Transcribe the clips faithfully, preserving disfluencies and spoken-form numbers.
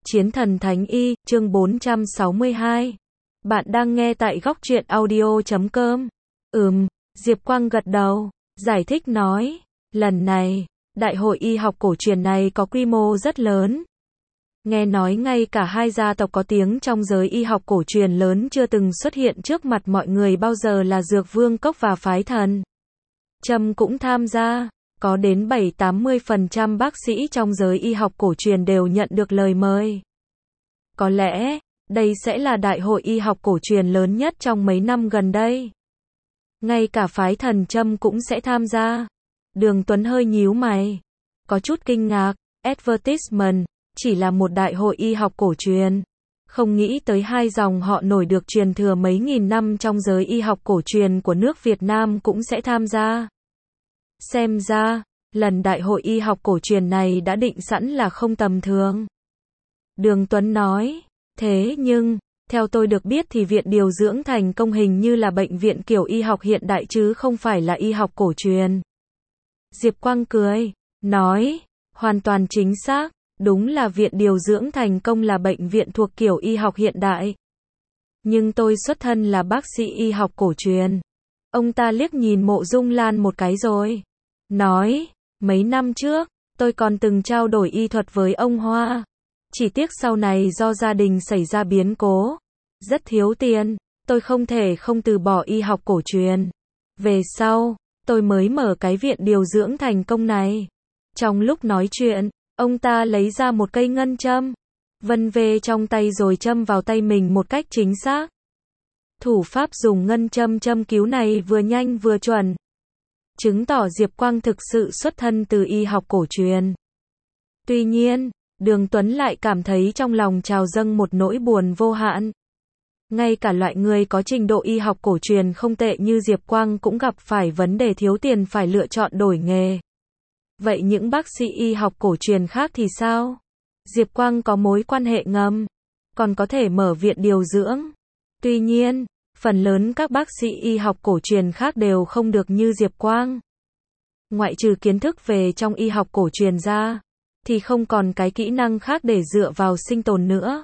Chiến thần Thánh Y, chương bốn trăm sáu mươi hai. Bạn đang nghe tại góc truyện audio chấm com. Ừm, Diệp Quang gật đầu, giải thích nói, lần này, đại hội y học cổ truyền này có quy mô rất lớn. Nghe nói ngay cả hai gia tộc có tiếng trong giới y học cổ truyền lớn chưa từng xuất hiện trước mặt mọi người bao giờ là Dược Vương Cốc và Phái Thần Trâm cũng tham gia. Có đến bảy tám mươi phần trăm bác sĩ trong giới y học cổ truyền đều nhận được lời mời. Có lẽ, đây sẽ là đại hội y học cổ truyền lớn nhất trong mấy năm gần đây. Ngay cả Phái Thần Trâm cũng sẽ tham gia. Đường Tuấn hơi nhíu mày, có chút kinh ngạc, advertisement, chỉ là một đại hội y học cổ truyền. Không nghĩ tới hai dòng họ nổi được truyền thừa mấy nghìn năm trong giới y học cổ truyền của nước Việt Nam cũng sẽ tham gia. Xem ra, lần đại hội y học cổ truyền này đã định sẵn là không tầm thường. Đường Tuấn nói, thế nhưng, theo tôi được biết thì Viện Điều Dưỡng Thành Công hình như là bệnh viện kiểu y học hiện đại chứ không phải là y học cổ truyền. Diệp Quang cười, nói, hoàn toàn chính xác, đúng là Viện Điều Dưỡng Thành Công là bệnh viện thuộc kiểu y học hiện đại. Nhưng tôi xuất thân là bác sĩ y học cổ truyền. Ông ta liếc nhìn Mộ Dung Lan một cái rồi nói, mấy năm trước, tôi còn từng trao đổi y thuật với ông Hoa. Chỉ tiếc sau này do gia đình xảy ra biến cố, rất thiếu tiền, tôi không thể không từ bỏ y học cổ truyền. Về sau, tôi mới mở cái viện điều dưỡng thành công này. Trong lúc nói chuyện, ông ta lấy ra một cây ngân châm, vân về trong tay rồi châm vào tay mình một cách chính xác. Thủ pháp dùng ngân châm châm cứu này vừa nhanh vừa chuẩn, chứng tỏ Diệp Quang thực sự xuất thân từ y học cổ truyền. Tuy nhiên, Đường Tuấn lại cảm thấy trong lòng trào dâng một nỗi buồn vô hạn. Ngay cả loại người có trình độ y học cổ truyền không tệ như Diệp Quang cũng gặp phải vấn đề thiếu tiền phải lựa chọn đổi nghề. Vậy những bác sĩ y học cổ truyền khác thì sao? Diệp Quang có mối quan hệ ngầm, còn có thể mở viện điều dưỡng. Tuy nhiên, phần lớn các bác sĩ y học cổ truyền khác đều không được như Diệp Quang. Ngoại trừ kiến thức về trong y học cổ truyền ra, thì không còn cái kỹ năng khác để dựa vào sinh tồn nữa.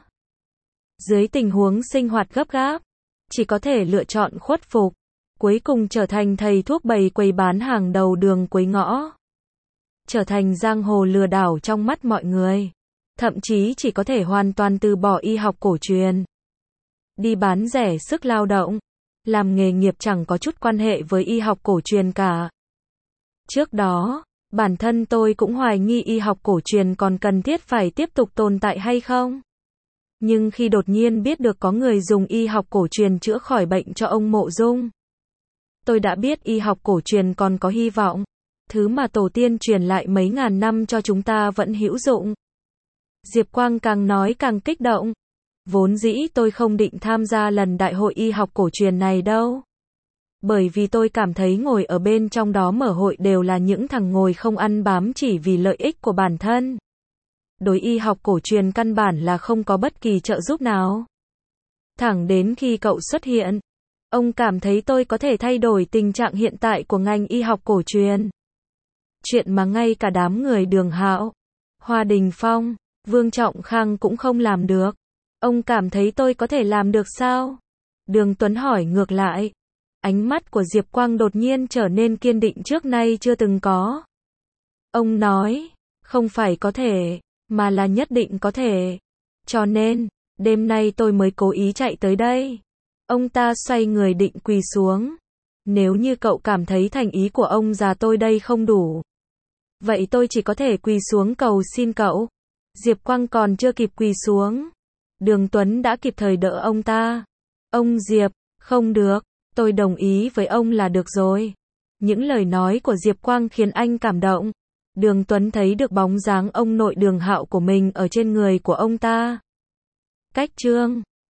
Dưới tình huống sinh hoạt gấp gáp, chỉ có thể lựa chọn khuất phục, cuối cùng trở thành thầy thuốc bày quầy bán hàng đầu đường cuối ngõ. Trở thành giang hồ lừa đảo trong mắt mọi người. Thậm chí chỉ có thể hoàn toàn từ bỏ y học cổ truyền. Đi bán rẻ sức lao động, làm nghề nghiệp chẳng có chút quan hệ với y học cổ truyền cả. Trước đó, bản thân tôi cũng hoài nghi y học cổ truyền còn cần thiết phải tiếp tục tồn tại hay không. Nhưng khi đột nhiên biết được có người dùng y học cổ truyền chữa khỏi bệnh cho ông Mộ Dung, tôi đã biết y học cổ truyền còn có hy vọng. Thứ mà tổ tiên truyền lại mấy ngàn năm cho chúng ta vẫn hữu dụng. Diệp Quang càng nói càng kích động. Vốn dĩ tôi không định tham gia lần đại hội y học cổ truyền này đâu. Bởi vì tôi cảm thấy ngồi ở bên trong đó mở hội đều là những thằng ngồi không ăn bám chỉ vì lợi ích của bản thân. Đối y học cổ truyền căn bản là không có bất kỳ trợ giúp nào. Thẳng đến khi cậu xuất hiện, ông cảm thấy tôi có thể thay đổi tình trạng hiện tại của ngành y học cổ truyền. Chuyện mà ngay cả đám người Đường Hạo, Hoa Đình Phong, Vương Trọng Khang cũng không làm được. Ông cảm thấy tôi có thể làm được sao? Đường Tuấn hỏi ngược lại. Ánh mắt của Diệp Quang đột nhiên trở nên kiên định trước nay chưa từng có. Ông nói, không phải có thể, mà là nhất định có thể. Cho nên, đêm nay tôi mới cố ý chạy tới đây. Ông ta xoay người định quỳ xuống. Nếu như cậu cảm thấy thành ý của ông già tôi đây không đủ, vậy tôi chỉ có thể quỳ xuống cầu xin cậu. Diệp Quang còn chưa kịp quỳ xuống, Đường Tuấn đã kịp thời đỡ ông ta. Ông Diệp, không được, tôi đồng ý với ông là được rồi. Những lời nói của Diệp Quang khiến anh cảm động. Đường Tuấn thấy được bóng dáng ông nội Đường Hạo của mình ở trên người của ông ta. Cách chương